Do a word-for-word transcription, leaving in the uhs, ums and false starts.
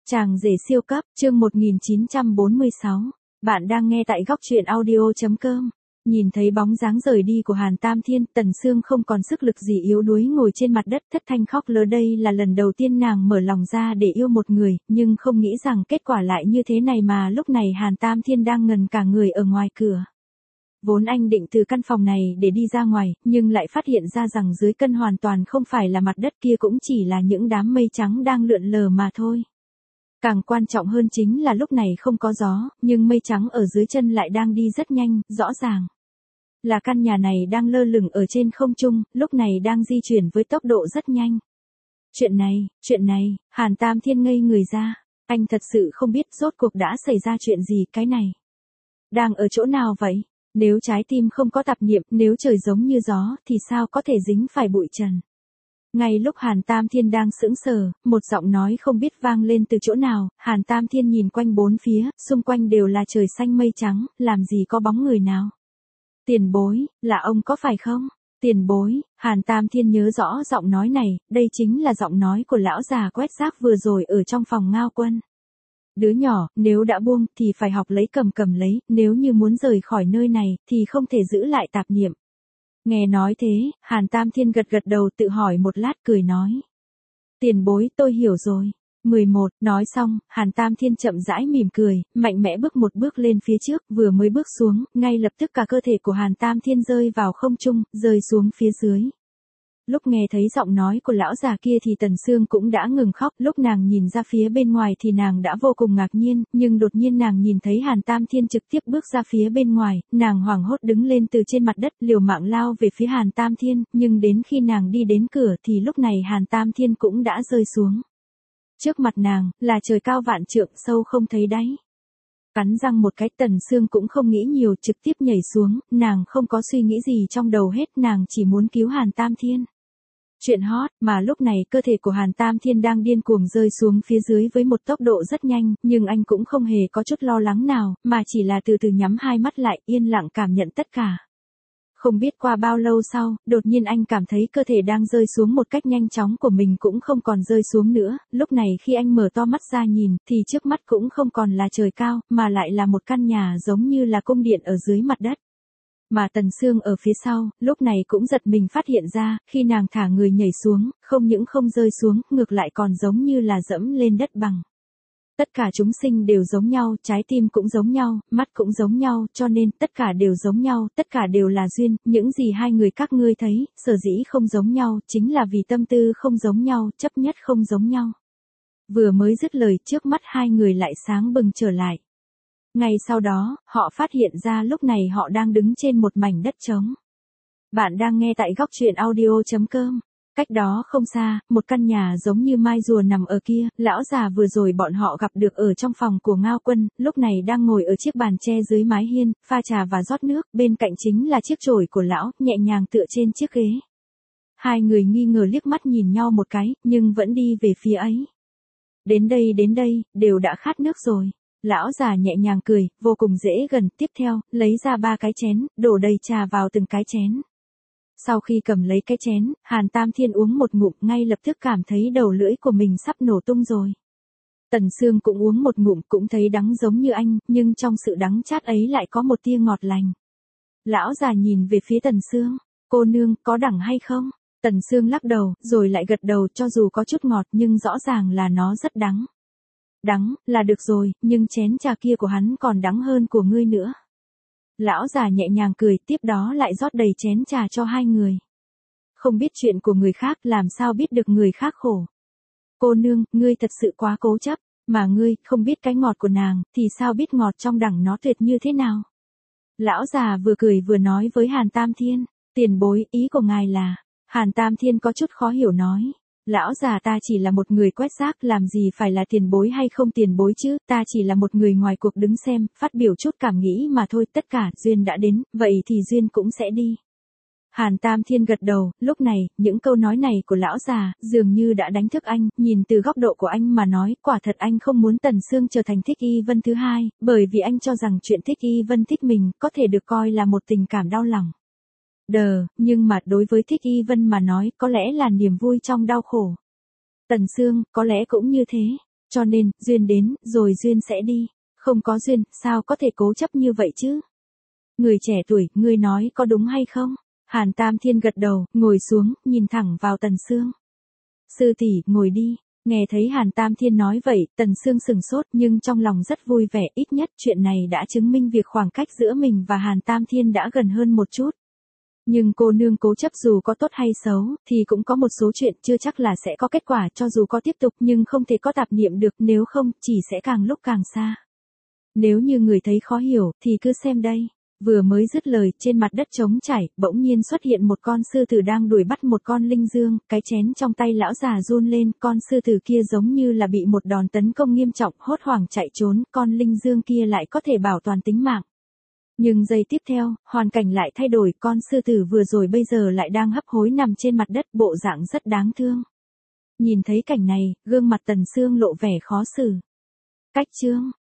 Chàng rể siêu cấp, chương một nghìn chín trăm bốn mươi sáu. Bạn đang nghe tại góc truyện audio.com. Nhìn thấy bóng dáng rời đi của Hàn Tam Thiên, Tần Sương không còn sức lực gì, yếu đuối ngồi trên mặt đất thất thanh khóc lớ. Đây là lần đầu tiên nàng mở lòng ra để yêu một người, nhưng không nghĩ rằng kết quả lại như thế này, mà lúc này Hàn Tam Thiên đang ngần cả người ở ngoài cửa. Vốn anh định từ căn phòng này để đi ra ngoài, nhưng lại phát hiện ra rằng dưới chân hoàn toàn không phải là mặt đất kia, cũng chỉ là những đám mây trắng đang lượn lờ mà thôi. Càng quan trọng hơn chính là lúc này không có gió, nhưng mây trắng ở dưới chân lại đang đi rất nhanh, rõ ràng là căn nhà này đang lơ lửng ở trên không trung, lúc này đang di chuyển với tốc độ rất nhanh. Chuyện này, chuyện này, Hàn Tam Thiên ngây người ra, anh thật sự không biết rốt cuộc đã xảy ra chuyện gì. Cái này đang ở chỗ nào vậy? Nếu trái tim không có tạp niệm, nếu trời giống như gió, thì sao có thể dính phải bụi trần? Ngay lúc Hàn Tam Thiên đang sững sờ, một giọng nói không biết vang lên từ chỗ nào. Hàn Tam Thiên nhìn quanh bốn phía, xung quanh đều là trời xanh mây trắng, làm gì có bóng người nào. Tiền bối, là ông có phải không? Tiền bối, Hàn Tam Thiên nhớ rõ giọng nói này, đây chính là giọng nói của lão già quét rác vừa rồi ở trong phòng Ngao Quân. Đứa nhỏ, nếu đã buông, thì phải học lấy cầm cầm lấy, nếu như muốn rời khỏi nơi này, thì không thể giữ lại tạp niệm. Nghe nói thế, Hàn Tam Thiên gật gật đầu, tự hỏi một lát cười nói. Tiền bối, tôi hiểu rồi. mười một, nói xong, Hàn Tam Thiên chậm rãi mỉm cười, mạnh mẽ bước một bước lên phía trước, vừa mới bước xuống, ngay lập tức cả cơ thể của Hàn Tam Thiên rơi vào không trung, rơi xuống phía dưới. Lúc nghe thấy giọng nói của lão già kia thì Tần Sương cũng đã ngừng khóc, lúc nàng nhìn ra phía bên ngoài thì nàng đã vô cùng ngạc nhiên, nhưng đột nhiên nàng nhìn thấy Hàn Tam Thiên trực tiếp bước ra phía bên ngoài, nàng hoảng hốt đứng lên từ trên mặt đất, liều mạng lao về phía Hàn Tam Thiên, nhưng đến khi nàng đi đến cửa thì lúc này Hàn Tam Thiên cũng đã rơi xuống. Trước mặt nàng, là trời cao vạn trượng, sâu không thấy đáy. Cắn răng một cái, Tần Sương cũng không nghĩ nhiều, trực tiếp nhảy xuống, nàng không có suy nghĩ gì trong đầu hết, nàng chỉ muốn cứu Hàn Tam Thiên. Chuyện hot, mà lúc này cơ thể của Hàn Tam Thiên đang điên cuồng rơi xuống phía dưới với một tốc độ rất nhanh, nhưng anh cũng không hề có chút lo lắng nào, mà chỉ là từ từ nhắm hai mắt lại, yên lặng cảm nhận tất cả. Không biết qua bao lâu sau, đột nhiên anh cảm thấy cơ thể đang rơi xuống một cách nhanh chóng của mình cũng không còn rơi xuống nữa, lúc này khi anh mở to mắt ra nhìn, thì trước mắt cũng không còn là trời cao, mà lại là một căn nhà giống như là cung điện ở dưới mặt đất. Mà Tần Sương ở phía sau, lúc này cũng giật mình phát hiện ra, khi nàng thả người nhảy xuống, không những không rơi xuống, ngược lại còn giống như là dẫm lên đất bằng. Tất cả chúng sinh đều giống nhau, trái tim cũng giống nhau, mắt cũng giống nhau, cho nên tất cả đều giống nhau, tất cả đều là duyên, những gì hai người các ngươi thấy, sở dĩ không giống nhau, chính là vì tâm tư không giống nhau, chấp nhất không giống nhau. Vừa mới dứt lời, trước mắt hai người lại sáng bừng trở lại. Ngay sau đó, họ phát hiện ra lúc này họ đang đứng trên một mảnh đất trống. Bạn đang nghe tại góc truyện audio.com. Cách đó không xa, một căn nhà giống như mai rùa nằm ở kia, lão già vừa rồi bọn họ gặp được ở trong phòng của Ngao Quân, lúc này đang ngồi ở chiếc bàn tre dưới mái hiên, pha trà và rót nước, bên cạnh chính là chiếc chổi của lão, nhẹ nhàng tựa trên chiếc ghế. Hai người nghi ngờ liếc mắt nhìn nhau một cái, nhưng vẫn đi về phía ấy. Đến đây đến đây, đều đã khát nước rồi. Lão già nhẹ nhàng cười, vô cùng dễ gần, tiếp theo, lấy ra ba cái chén, đổ đầy trà vào từng cái chén. Sau khi cầm lấy cái chén, Hàn Tam Thiên uống một ngụm, ngay lập tức cảm thấy đầu lưỡi của mình sắp nổ tung rồi. Tần Sương cũng uống một ngụm, cũng thấy đắng giống như anh, nhưng trong sự đắng chát ấy lại có một tia ngọt lành. Lão già nhìn về phía Tần Sương, cô nương, có đắng hay không? Tần Sương lắc đầu, rồi lại gật đầu, cho dù có chút ngọt nhưng rõ ràng là nó rất đắng. Đắng, là được rồi, nhưng chén trà kia của hắn còn đắng hơn của ngươi nữa. Lão già nhẹ nhàng cười, tiếp đó lại rót đầy chén trà cho hai người. Không biết chuyện của người khác, làm sao biết được người khác khổ. Cô nương, ngươi thật sự quá cố chấp, mà ngươi, không biết cái ngọt của nàng, thì sao biết ngọt trong đẳng nó tuyệt như thế nào. Lão già vừa cười vừa nói với Hàn Tam Thiên, tiền bối, ý của ngài là. Hàn Tam Thiên có chút khó hiểu nói. Lão già, ta chỉ là một người quét rác, làm gì phải là tiền bối hay không tiền bối chứ, ta chỉ là một người ngoài cuộc đứng xem, phát biểu chút cảm nghĩ mà thôi, tất cả, duyên đã đến, vậy thì duyên cũng sẽ đi. Hàn Tam Thiên gật đầu, lúc này, những câu nói này của lão già, dường như đã đánh thức anh, nhìn từ góc độ của anh mà nói, quả thật anh không muốn Tần Sương trở thành Thích Y Vân thứ hai, bởi vì anh cho rằng chuyện Thích Y Vân thích mình, có thể được coi là một tình cảm đau lòng. Đờ, nhưng mà đối với Thích Y Vân mà nói, có lẽ là niềm vui trong đau khổ. Tần Sương, có lẽ cũng như thế. Cho nên, duyên đến, rồi duyên sẽ đi. Không có duyên, sao có thể cố chấp như vậy chứ? Người trẻ tuổi, ngươi nói có đúng hay không? Hàn Tam Thiên gật đầu, ngồi xuống, nhìn thẳng vào Tần Sương. Sư tỷ, ngồi đi. Nghe thấy Hàn Tam Thiên nói vậy, Tần Sương sừng sốt nhưng trong lòng rất vui vẻ, ít nhất chuyện này đã chứng minh việc khoảng cách giữa mình và Hàn Tam Thiên đã gần hơn một chút. Nhưng cô nương cố chấp dù có tốt hay xấu, thì cũng có một số chuyện chưa chắc là sẽ có kết quả, cho dù có tiếp tục nhưng không thể có tạp niệm được, nếu không, chỉ sẽ càng lúc càng xa. Nếu như người thấy khó hiểu, thì cứ xem đây. Vừa mới dứt lời, trên mặt đất trống trải, bỗng nhiên xuất hiện một con sư tử đang đuổi bắt một con linh dương, cái chén trong tay lão già run lên, con sư tử kia giống như là bị một đòn tấn công nghiêm trọng, hốt hoảng chạy trốn, con linh dương kia lại có thể bảo toàn tính mạng. Nhưng giây tiếp theo, hoàn cảnh lại thay đổi, con sư tử vừa rồi bây giờ lại đang hấp hối nằm trên mặt đất, bộ dạng rất đáng thương. Nhìn thấy cảnh này, gương mặt Tần Sương lộ vẻ khó xử. Cách chương